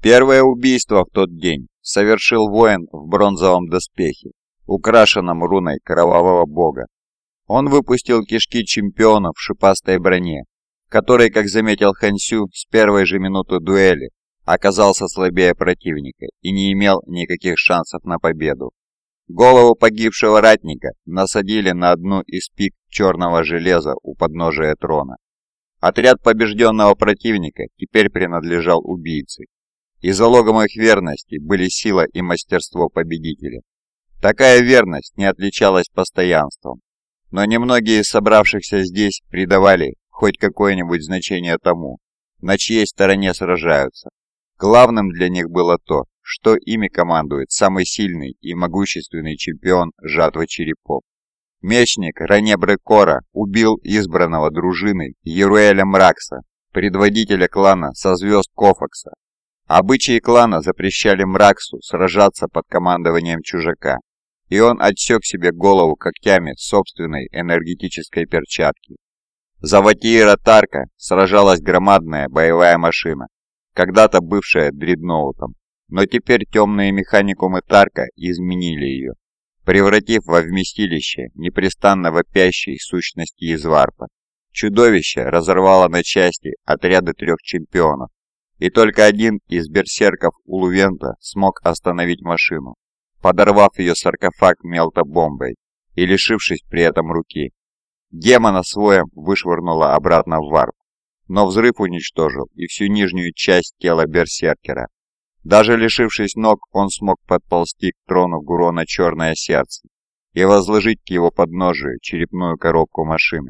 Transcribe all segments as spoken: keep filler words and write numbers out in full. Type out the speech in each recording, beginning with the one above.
Первое убийство в тот день совершил воин в бронзовом доспехе, украшенном руной кровавого бога. Он выпустил кишки чемпиона в шипастой броне, который, как заметил Хан Сю, с первой же минуты дуэли оказался слабее противника и не имел никаких шансов на победу. Голову погибшего ратника насадили на одну из пик черного железа у подножия трона. Отряд побежденного противника теперь принадлежал убийце, и залогом их верности были сила и мастерство победителя. Такая верность не отличалась постоянством, но немногие из собравшихся здесь придавали хоть какое-нибудь значение тому, на чьей стороне сражаются. Главным для них было то, что ими командует самый сильный и могущественный чемпион жатвы черепов. Мечник Ранебры Кора убил избранного дружины Еруэля Мракса, предводителя клана со звезд Кофакса. Обычаи клана запрещали Мраксу сражаться под командованием чужака, и он отсек себе голову когтями собственной энергетической перчатки. За Ватиира Тарка сражалась громадная боевая машина, когда-то бывшая дредноутом, но теперь темные механикумы Тарка изменили ее, превратив во вместилище непрестанно вопящей сущности из варпа. Чудовище разорвало на части отряды трех чемпионов, и только один из берсерков Улувента смог остановить машину, подорвав ее саркофаг мелтобомбой и лишившись при этом руки. Демона своем вышвырнуло обратно в варп, но взрыв уничтожил и всю нижнюю часть тела берсеркера. Даже лишившись ног, он смог подползти к трону Гурона Черное Сердце и возложить к его подножию черепную коробку машины.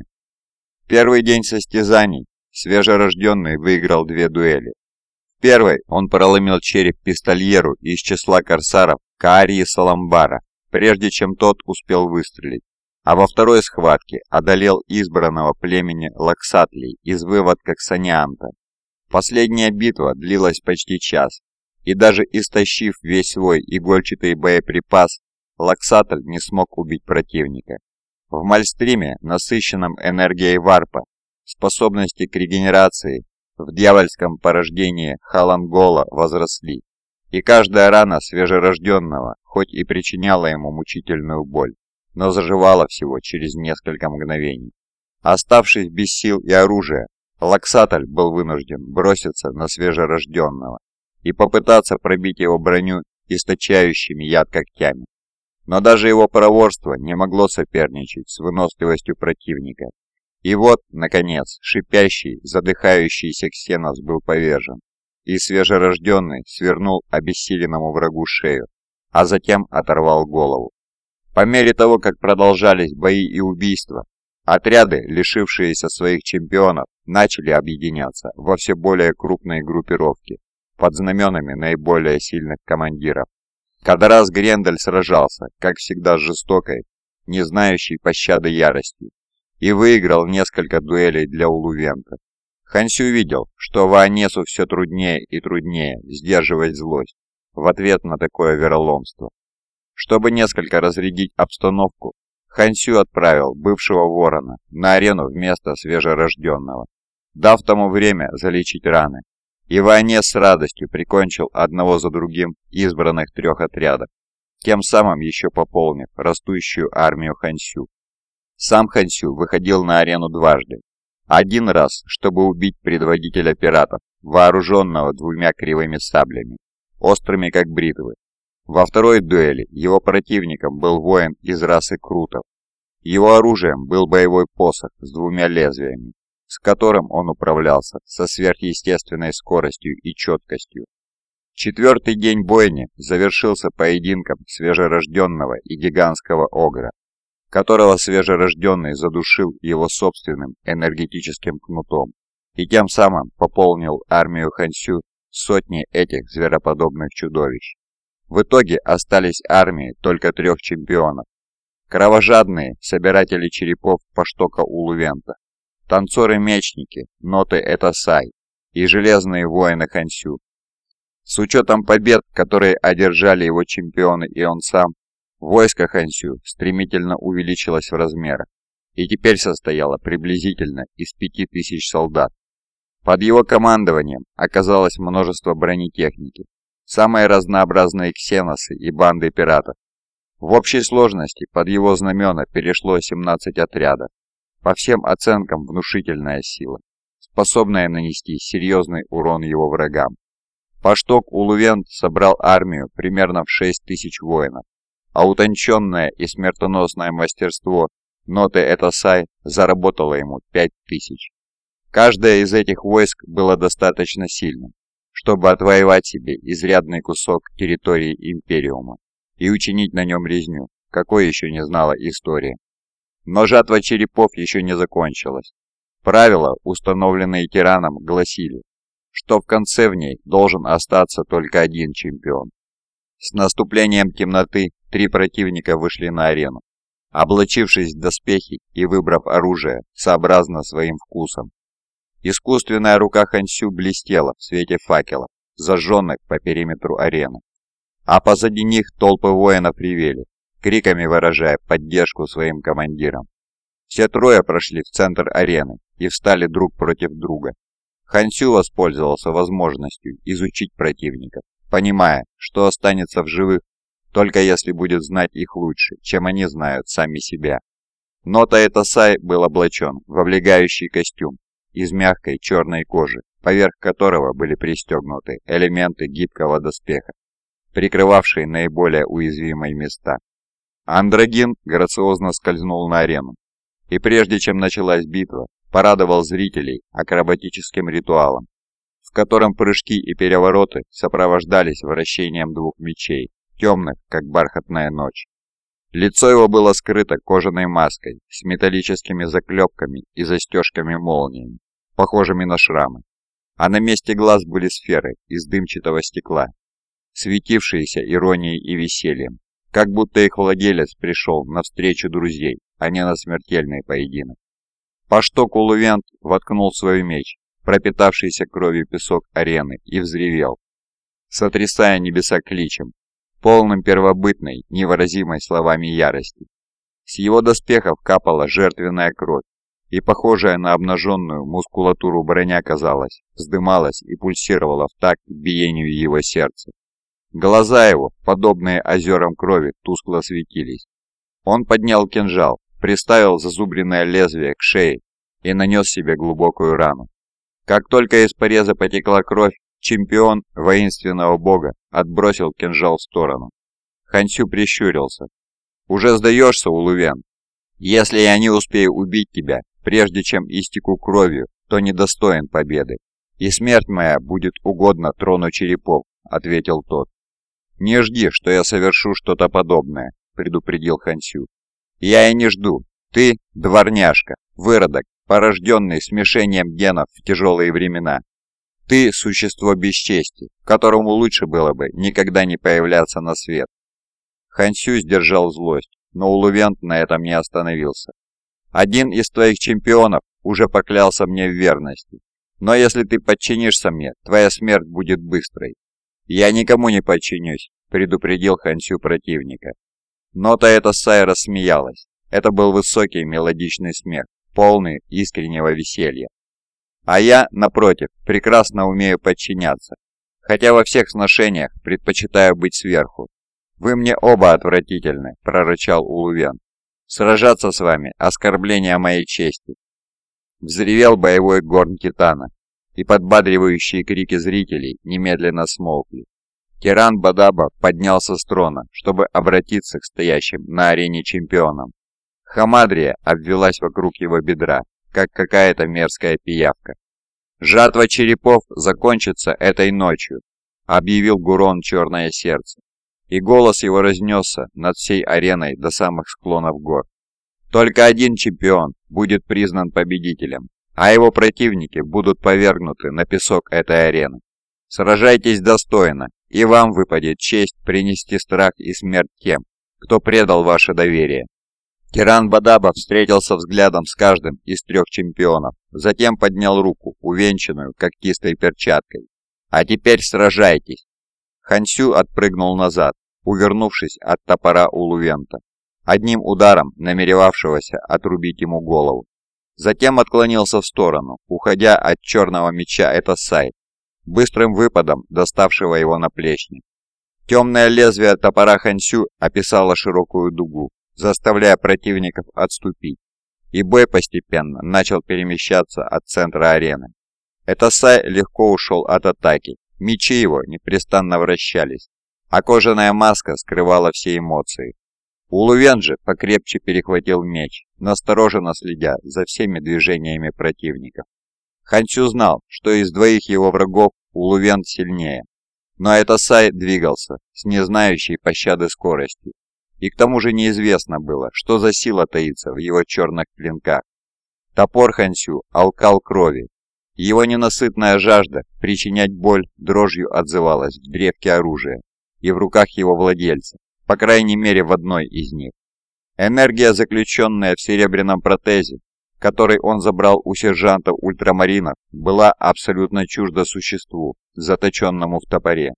В первый день состязаний свежерожденный выиграл две дуэли. В первой он проломил череп пистольеру из числа корсаров Каарии Саламбара, прежде чем тот успел выстрелить, а во второй схватке одолел избранного племени Лаксатлей из выводка Ксанианта. Последняя битва длилась почти час, и даже истощив весь свой игольчатый боеприпас, Лаксатль не смог убить противника. В Мальстриме, насыщенном энергией варпа, способности к регенерации в дьявольском порождении Халангола возросли, и каждая рана свежерожденного хоть и причиняла ему мучительную боль, но заживала всего через несколько мгновений. Оставшись без сил и оружия, Лаксатль был вынужден броситься на свежерожденного и попытаться пробить его броню источающими яд когтями. Но даже его проворство не могло соперничать с выносливостью противника. И вот, наконец, шипящий, задыхающийся Ксенос был повержен, и свежерожденный свернул обессиленному врагу шею, а затем оторвал голову. По мере того, как продолжались бои и убийства, отряды, лишившиеся своих чемпионов, начали объединяться во все более крупные группировки под знаменами наиболее сильных командиров. Кадарас Грендель сражался, как всегда, с жестокой, не знающей пощады яростью, и выиграл несколько дуэлей для Улувента. Хан Сю видел, что Ваанесу все труднее и труднее сдерживать злость в ответ на такое вероломство. Чтобы несколько разрядить обстановку, Хан Сю отправил бывшего ворона на арену вместо свежерожденного, дав тому время залечить раны. И Ваанес с радостью прикончил одного за другим избранных трех отрядов, тем самым еще пополнив растущую армию Хан Сю. Сам Хан Сю выходил на арену дважды. Один раз, чтобы убить предводителя пиратов, вооруженного двумя кривыми саблями, острыми как бритвы. Во второй дуэли его противником был воин из расы крутов. Его оружием был боевой посох с двумя лезвиями, с которым он управлялся со сверхъестественной скоростью и четкостью. Четвертый день бойни завершился поединком свежерожденного и гигантского огра, которого свежерожденный задушил его собственным энергетическим кнутом и тем самым пополнил армию Хан Сю сотней этих звероподобных чудовищ. В итоге остались армии только трех чемпионов: кровожадные собиратели черепов Паштока Улувента, танцоры-мечники Ноты Этасай и железные воины Хан Сю. С учетом побед, которые одержали его чемпионы и он сам, войско Хан Сю стремительно увеличилось в размерах и теперь состояло приблизительно из пяти тысяч солдат. Под его командованием оказалось множество бронетехники, самые разнообразные ксеносы и банды пиратов. В общей сложности под его знамена перешло семнадцать отрядов. По всем оценкам внушительная сила, способная нанести серьезный урон его врагам. Пашток Улувент собрал армию примерно в шесть тысяч воинов, а утонченное и смертоносное мастерство Ноты Этосай заработало ему пять тысяч. Каждое из этих войск было достаточно сильным, чтобы отвоевать себе изрядный кусок территории Империума и учинить на нем резню, какой еще не знала история. Но жатва черепов еще не закончилась. Правила, установленные тираном, гласили, что в конце в ней должен остаться только один чемпион. С наступлением темноты три противника вышли на арену, облачившись в доспехи и выбрав оружие сообразно своим вкусом. Искусственная рука Хансю блестела в свете факелов, зажженных по периметру арены. А позади них толпы воинов ревели, криками выражая поддержку своим командирам. Все трое прошли в центр арены и встали друг против друга. Хансю воспользовался возможностью изучить противников, понимая, что останется в живых, только если будет знать их лучше, чем они знают сами себя. Нота Этосай был облачен в облегающий костюм из мягкой черной кожи, поверх которого были пристегнуты элементы гибкого доспеха, прикрывавшие наиболее уязвимые места. Андрогин грациозно скользнул на арену, и прежде чем началась битва, порадовал зрителей акробатическим ритуалом, в котором прыжки и перевороты сопровождались вращением двух мечей, темных, как бархатная ночь. Лицо его было скрыто кожаной маской с металлическими заклепками и застежками-молниями, похожими на шрамы, а на месте глаз были сферы из дымчатого стекла, светившиеся иронией и весельем, как будто их владелец пришел на встречу друзей, а не на смертельный поединок. Пашток Улувент воткнул свой меч, пропитавшийся кровью песок арены, и взревел, сотрясая небеса кличем, полным первобытной, невыразимой словами ярости. С его доспехов капала жертвенная кровь, и похожая на обнаженную мускулатуру броня, казалось, вздымалась и пульсировала в такт биению его сердца. Глаза его, подобные озерам крови, тускло светились. Он поднял кинжал, приставил зазубренное лезвие к шее и нанес себе глубокую рану. Как только из пореза потекла кровь, чемпион воинственного бога отбросил кинжал в сторону. Хансю прищурился. «Уже сдаешься, Улувен? Если я не успею убить тебя, прежде чем истеку кровью, то недостоин победы, и смерть моя будет угодна трону черепов», — ответил тот. «Не жди, что я совершу что-то подобное», — предупредил Хансю. «Я и не жду. Ты — дворняжка, выродок, порожденный смешением генов в тяжелые времена. Ты — существо без чести, которому лучше было бы никогда не появляться на свет». Хансю сдержал злость, но Улувент на этом не остановился. «Один из твоих чемпионов уже поклялся мне в верности, но если ты подчинишься мне, твоя смерть будет быстрой». «Я никому не подчинюсь», — предупредил Хансю противника. Нота Этосай рассмеялась. Это был высокий мелодичный смех, полный искреннего веселья. «А я, напротив, прекрасно умею подчиняться, хотя во всех сношениях предпочитаю быть сверху». «Вы мне оба отвратительны», — прорычал Улувен. «Сражаться с вами — оскорбление моей чести». Взревел боевой горн Титана, и подбадривающие крики зрителей немедленно смолкли. Тиран Бадаба поднялся с трона, чтобы обратиться к стоящим на арене чемпионам. Хамадрия обвелась вокруг его бедра, как какая-то мерзкая пиявка. «Жатва черепов закончится этой ночью», — объявил Гурон Черное Сердце, и голос его разнесся над всей ареной до самых склонов гор. «Только один чемпион будет признан победителем, а его противники будут повергнуты на песок этой арены. Сражайтесь достойно, и вам выпадет честь принести страх и смерть тем, кто предал ваше доверие». Тиран Бадаба встретился взглядом с каждым из трех чемпионов, затем поднял руку, увенчанную когтистой перчаткой. «А теперь сражайтесь!» Хансю отпрыгнул назад, увернувшись от топора Улувента, одним ударом намеревавшегося отрубить ему голову. Затем отклонился в сторону, уходя от черного меча Этосай, быстрым выпадом доставшего его наплечник. Темное лезвие топора Хансю описало широкую дугу, заставляя противников отступить, и бой постепенно начал перемещаться от центра арены. Этосай легко ушел от атаки, мечи его непрестанно вращались, а кожаная маска скрывала все эмоции. Улувен же покрепче перехватил меч, настороженно следя за всеми движениями противников. Хансю знал, что из двоих его врагов Улувен сильнее, но Этосай двигался с незнающей пощады скоростью, и к тому же неизвестно было, что за сила таится в его черных клинках. Топор Хансю алкал крови, его ненасытная жажда причинять боль дрожью отзывалась в древке оружия и в руках его владельца, по крайней мере в одной из них. Энергия, заключенная в серебряном протезе, который он забрал у сержанта ультрамаринов, была абсолютно чужда существу, заточенному в топоре.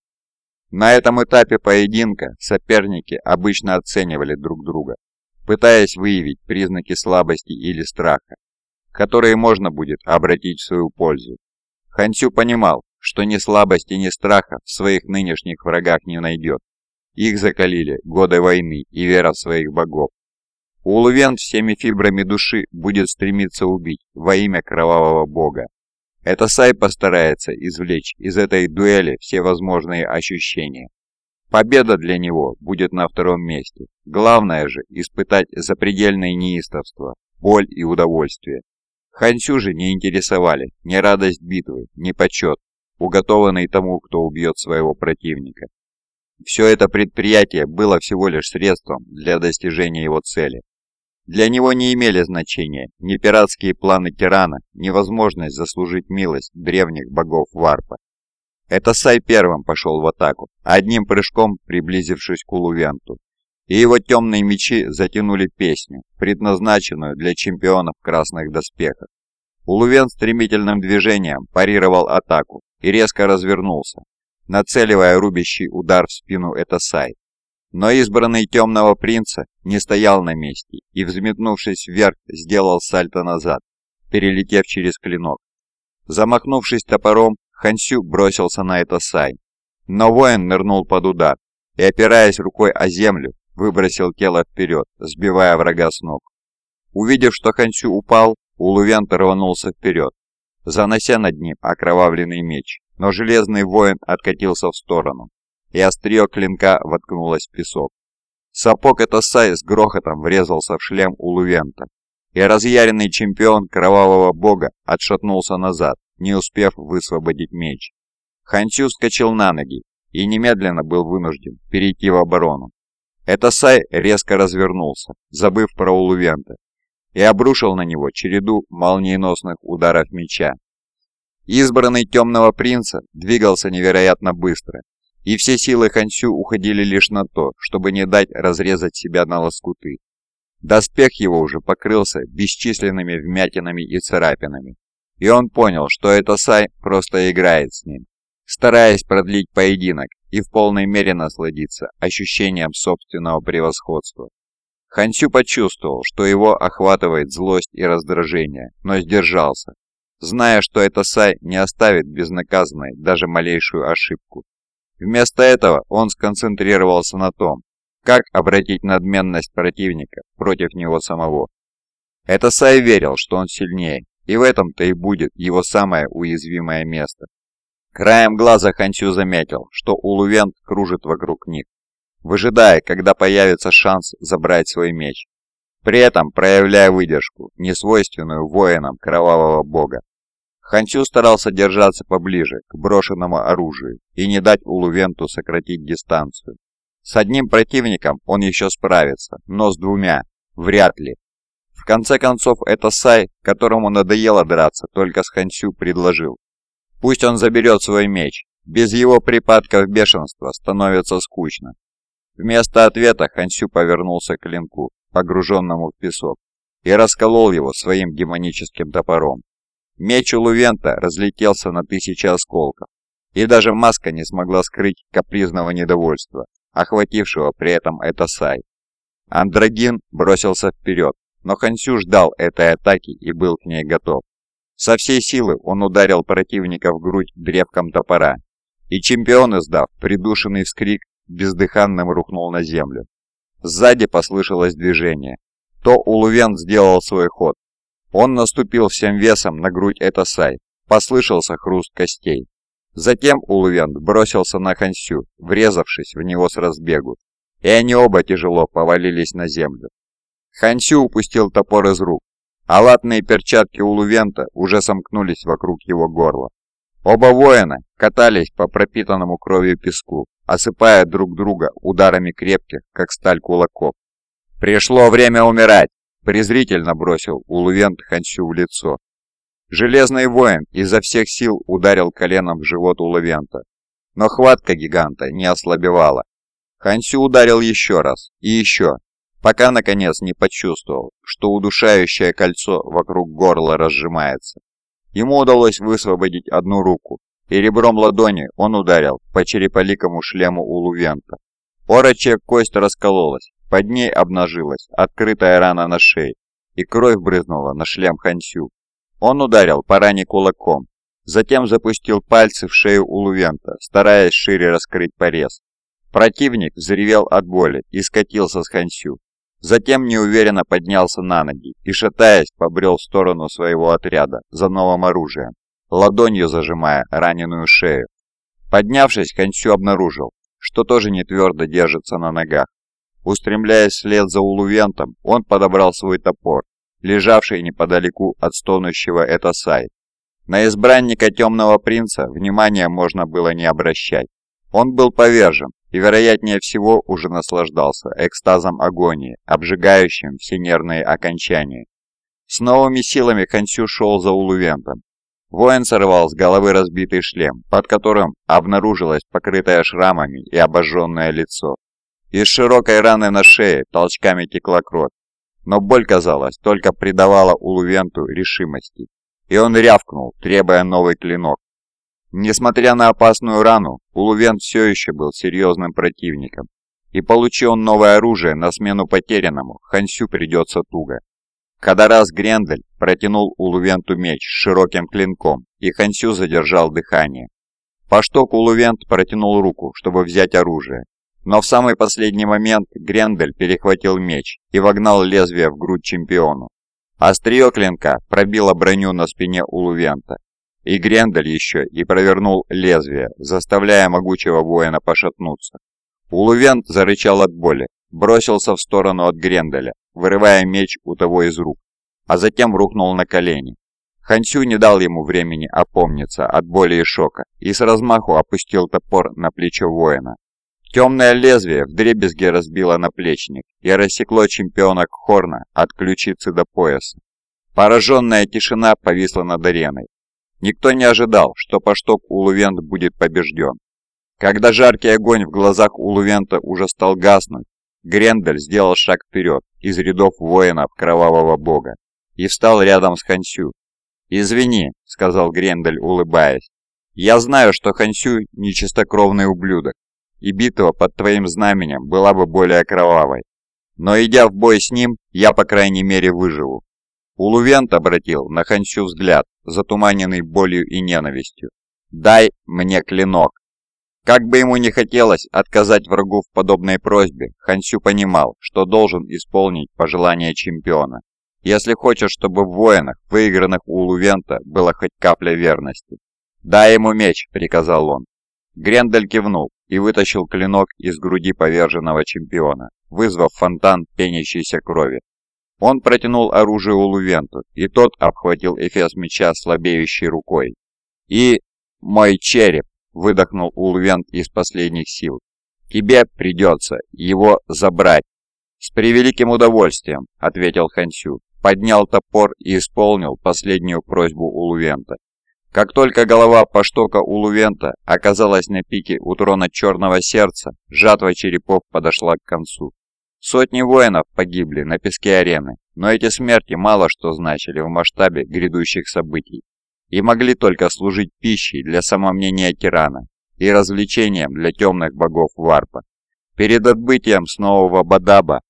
На этом этапе поединка соперники обычно оценивали друг друга, пытаясь выявить признаки слабости или страха, которые можно будет обратить в свою пользу. Хансю понимал, что ни слабости, ни страха в своих нынешних врагах не найдет. Их закалили годы войны и вера в своих богов. Улувен всеми фибрами души будет стремиться убить во имя кровавого бога. Этосай постарается извлечь из этой дуэли все возможные ощущения. Победа для него будет на втором месте. Главное же испытать запредельное неистовство, боль и удовольствие. Хансю же не интересовали ни радость битвы, ни почет, уготованный тому, кто убьет своего противника. Все это предприятие было всего лишь средством для достижения его цели. Для него не имели значения ни пиратские планы тирана, ни возможность заслужить милость древних богов Варпа. Этосай первым пошел в атаку, одним прыжком приблизившись к Улувенту, и его темные мечи затянули песню, предназначенную для чемпионов в красных доспехах. Улувен стремительным движением парировал атаку и резко развернулся, нацеливая рубящий удар в спину Этосай. Но избранный темного принца не стоял на месте и, взметнувшись вверх, сделал сальто назад, перелетев через клинок. Замахнувшись топором, Хансю бросился на Этосай, но воин нырнул под удар и, опираясь рукой о землю, выбросил тело вперед, сбивая врага с ног. Увидев, что Хансю упал, Улувен рванулся вперед, занося над ним окровавленный меч, но железный воин откатился в сторону, и острие клинка воткнулось в песок. Сапог Этосай с грохотом врезался в шлем Улувента, и разъяренный чемпион кровавого бога отшатнулся назад, не успев высвободить меч. Хансю вскочил на ноги и немедленно был вынужден перейти в оборону. Этосай резко развернулся, забыв про Улувента, и обрушил на него череду молниеносных ударов меча. Избранный темного принца двигался невероятно быстро, и все силы Хансю уходили лишь на то, чтобы не дать разрезать себя на лоскуты. Доспех его уже покрылся бесчисленными вмятинами и царапинами, и он понял, что Этосай просто играет с ним, стараясь продлить поединок и в полной мере насладиться ощущением собственного превосходства. Хансю почувствовал, что его охватывает злость и раздражение, но сдержался, зная, что Этосай не оставит безнаказанной даже малейшую ошибку. Вместо этого он сконцентрировался на том, как обратить надменность противника против него самого. Этосай верил, что он сильнее, и в этом-то и будет его самое уязвимое место. Краем глаза Хансю заметил, что Улувен кружит вокруг них, выжидая, когда появится шанс забрать свой меч, при этом проявляя выдержку, несвойственную воинам кровавого бога. Хансю старался держаться поближе к брошенному оружию и не дать Улувенту сократить дистанцию. С одним противником он еще справится, но с двумя вряд ли. В конце концов, Этосай, которому надоело драться только с Хансю, предложил: «Пусть он заберет свой меч, без его припадков бешенства становится скучно». Вместо ответа Хансю повернулся к клинку, погруженному в песок, и расколол его своим демоническим топором. Меч Улувента разлетелся на тысячи осколков, и даже маска не смогла скрыть капризного недовольства, охватившего при этом Этосай. Андрогин бросился вперед, но Хансю ждал этой атаки и был к ней готов. Со всей силы он ударил противника в грудь древком топора, и чемпион, издав придушенный вскрик, бездыханным рухнул на землю. Сзади послышалось движение. То Улувент сделал свой ход. Он наступил всем весом на грудь Этосай. Послышался хруст костей. Затем Улувент бросился на Хансю, врезавшись в него с разбегу, и они оба тяжело повалились на землю. Хансю упустил топор из рук, а латные перчатки Улувента уже сомкнулись вокруг его горла. Оба воина катались по пропитанному кровью песку, осыпая друг друга ударами крепких, как сталь, кулаков. «Пришло время умирать!» – презрительно бросил Улувент Хансю в лицо. Железный воин изо всех сил ударил коленом в живот Улувента, но хватка гиганта не ослабевала. Хансю ударил еще раз и еще, пока наконец не почувствовал, что удушающее кольцо вокруг горла разжимается. Ему удалось высвободить одну руку, и ребром ладони он ударил по череполикому шлему Улувента. Орочья кость раскололась, под ней обнажилась открытая рана на шее, и кровь брызнула на шлем Хансю. Он ударил по ране кулаком, затем запустил пальцы в шею Улувента, стараясь шире раскрыть порез. Противник взревел от боли и скатился с Хансю. Затем неуверенно поднялся на ноги и, шатаясь, побрел в сторону своего отряда за новым оружием, ладонью зажимая раненую шею. Поднявшись, Хансю обнаружил, что тоже не твердо держится на ногах. Устремляясь вслед за Улувентом, он подобрал свой топор, лежавший неподалеку от стонущего Этосай. На избранника Темного Принца внимания можно было не обращать. Он был повержен и, вероятнее всего, уже наслаждался экстазом агонии, обжигающим все нервные окончания. С новыми силами Хансю шел за Улувентом. Воин сорвал с головы разбитый шлем, под которым обнаружилось покрытое шрамами и обожженное лицо. Из широкой раны на шее толчками текла кровь, но боль, казалось, только придавала Улувенту решимости, и он рявкнул, требуя новый клинок. Несмотря на опасную рану, Улувент все еще был серьезным противником, и получи он новое оружие на смену потерянному, Хансю придется туго. Кадарас Грендель протянул Улувенту меч с широким клинком, и Хансю задержал дыхание. Пашток Улувент протянул руку, чтобы взять оружие, но в самый последний момент Грендель перехватил меч и вогнал лезвие в грудь чемпиону. Острие клинка пробило броню на спине Улувента, и Грендель еще и провернул лезвие, заставляя могучего воина пошатнуться. Улувент зарычал от боли, бросился в сторону от Гренделя, вырывая меч у того из рук, а затем рухнул на колени. Хансю не дал ему времени опомниться от боли и шока и с размаху опустил топор на плечо воина. Темное лезвие вдребезги разбило наплечник и рассекло чемпиона Кхорна от ключицы до пояса. Пораженная тишина повисла над ареной. Никто не ожидал, что Пашток Улувент будет побежден. Когда жаркий огонь в глазах Улувента уже стал гаснуть, Грендель сделал шаг вперед из рядов воинов Кровавого Бога и встал рядом с Хансю. «Извини», — сказал Грендель, улыбаясь, — «я знаю, что Хансю — нечистокровный ублюдок, и битва под твоим знаменем была бы более кровавой. Но идя в бой с ним, я по крайней мере выживу». Улувент обратил на Хансю взгляд, затуманенный болью и ненавистью. «Дай мне клинок». Как бы ему ни хотелось отказать врагу в подобной просьбе, Хансю понимал, что должен исполнить пожелание чемпиона, если хочет, чтобы в воинах, выигранных у Улувента, была хоть капля верности. «Дай ему меч», — приказал он. Грендель кивнул и вытащил клинок из груди поверженного чемпиона, вызвав фонтан пенящейся крови. Он протянул оружие Улувенту, и тот обхватил эфес меча слабеющей рукой. «И... мой череп!» — выдохнул Улувент из последних сил. «Тебе придется его забрать». «С превеликим удовольствием», — ответил Хансю, поднял топор и исполнил последнюю просьбу Улувента. Как только голова Паштока Улувента оказалась на пике у трона Черного Сердца, жатва черепов подошла к концу. Сотни воинов погибли на песке арены, но эти смерти мало что значили в масштабе грядущих событий и могли только служить пищей для самомнения тирана и развлечением для темных богов Варпа. Перед отбытием с Нового Бадаба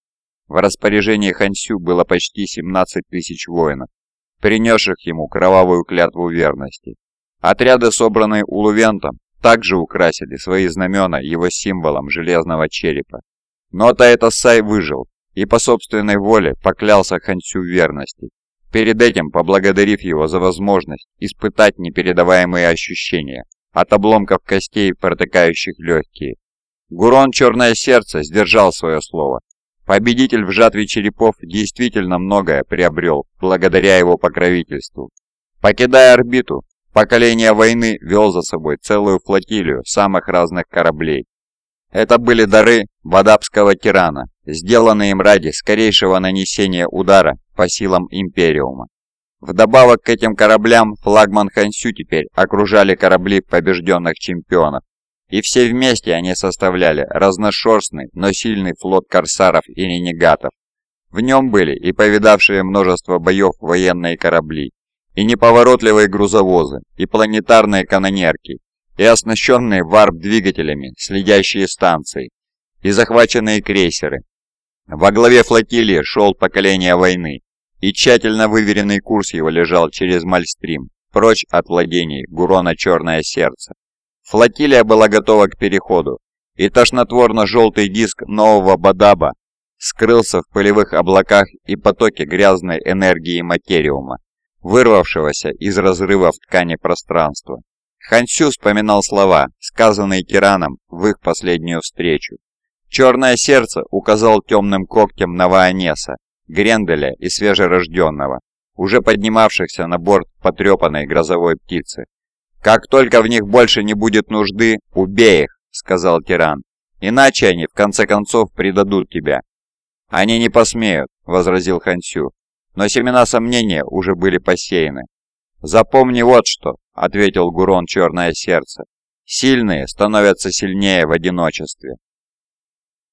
В распоряжении Хансю было почти семнадцать тысяч воинов, принесших ему кровавую клятву верности. Отряды, собранные Улувентом, также украсили свои знамена его символом железного черепа. Но Таэтосай выжил и по собственной воле поклялся Хансю в верности, перед этим поблагодарив его за возможность испытать непередаваемые ощущения от обломков костей, протыкающих легкие. Гурон Черное Сердце сдержал свое слово. Победитель в жатве черепов действительно многое приобрел благодаря его покровительству. Покидая орбиту, поколение войны вел за собой целую флотилию самых разных кораблей. Это были дары вадабского тирана, сделанные им ради скорейшего нанесения удара по силам Империума. Вдобавок к этим кораблям флагман Хансю теперь окружали корабли побежденных чемпионов, и все вместе они составляли разношерстный, но сильный флот корсаров и ренегатов. В нем были и повидавшие множество боев военные корабли, и неповоротливые грузовозы, и планетарные канонерки, и оснащенные варп-двигателями следящие станции, и захваченные крейсеры. Во главе флотилии шел поколение войны, и тщательно выверенный курс его лежал через Мальстрим, прочь от владений Гурона Черное Сердце. Флотилия была готова к переходу, и тошнотворно-желтый диск нового Бадаба скрылся в пылевых облаках и потоке грязной энергии материума, вырвавшегося из разрывов ткани пространства. Хансю вспоминал слова, сказанные тираном в их последнюю встречу. Черное Сердце указал темным когтем на Ваанеса, Гренделя и Свежерожденного, уже поднимавшихся на борт потрепанной грозовой птицы. «Как только в них больше не будет нужды, убей их», — сказал тиран, — «иначе они в конце концов предадут тебя». «Они не посмеют», — возразил Хансю, но семена сомнения уже были посеяны. «Запомни вот что», — ответил Гурон Черное Сердце, — «сильные становятся сильнее в одиночестве».